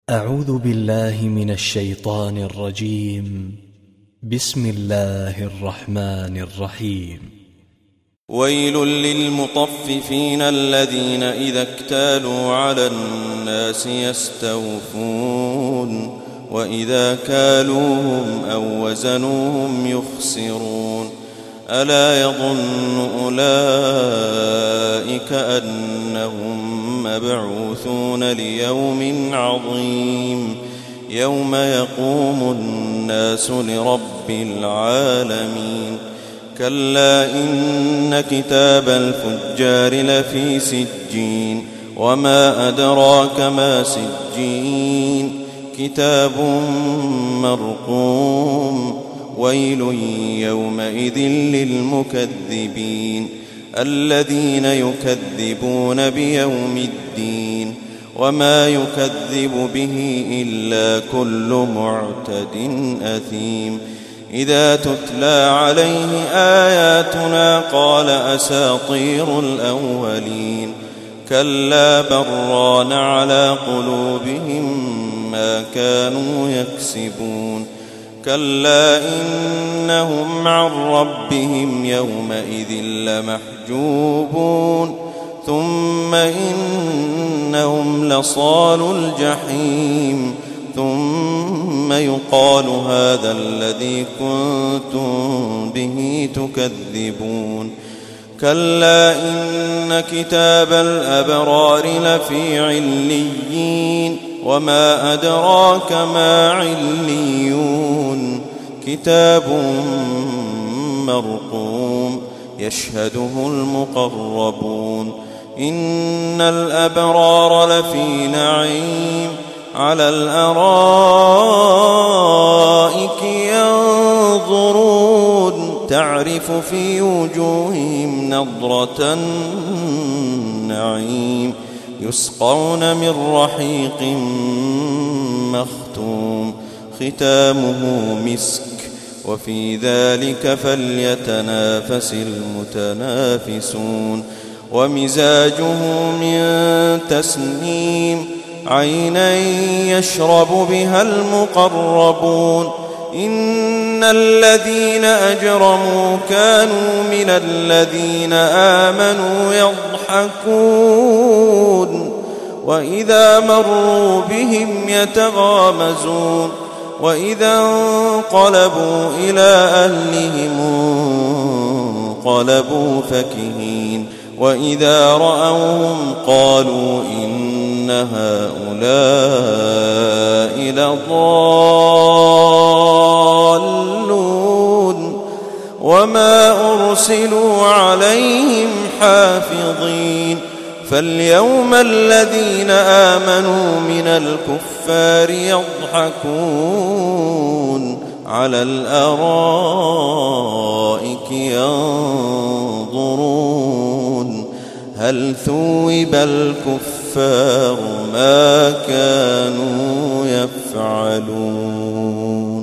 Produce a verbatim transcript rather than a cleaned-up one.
أعوذ بالله من الشيطان الرجيم. بسم الله الرحمن الرحيم. ويل للمطففين الذين إذا اكتالوا على الناس يستوفون وإذا كالوهم أو وزنوهم يخسرون. ألا يظن أولئك أنهم مبعوثون ليوم عظيم يوم يقوم الناس لرب العالمين. كلا إن كتاب الفجار لفي سجين وما أدراك ما سجين كتاب مرقوم. ويل يومئذ للمكذبين الذين يكذبون بيوم الدين وما يكذب به إلا كل معتد أثيم. إذا تتلى عليه آياتنا قال أساطير الأولين. كلا بران على قلوبهم ما كانوا يكسبون. كلا إنهم عن ربهم يومئذ لمحجوبون. ثم إنهم لصالو الجحيم. ثم يقال هذا الذي كنتم به تكذبون. كلا إن كتاب الأبرار لفي عليين وما أدراك ما عليون. كتاب مرقوم يشهده المقربون. إن الأبرار لفي نعيم على الأرائك ينظرون تعرف في وجوههم نضرة النعيم. يسقون من رحيق مختوم ختامه مسك وفي ذلك فليتنافس المتنافسون. ومزاجه من تسنيم عينا يشرب بها المقربون. إن الذين أجرموا كانوا من الذين آمنوا يضحكون وإذا مروا بهم يتغامزون. وإذا انقلبوا إلى أهلهم انقلبوا فكهين. وإذا رأوهم قالوا إن هؤلاء لضالون وما أرسلوا عليهم حافظين. فاليوم الذين آمنوا من الكفار يضحكون على الأرائك ينظرون هل ثوب الكفار ما كانوا يفعلون.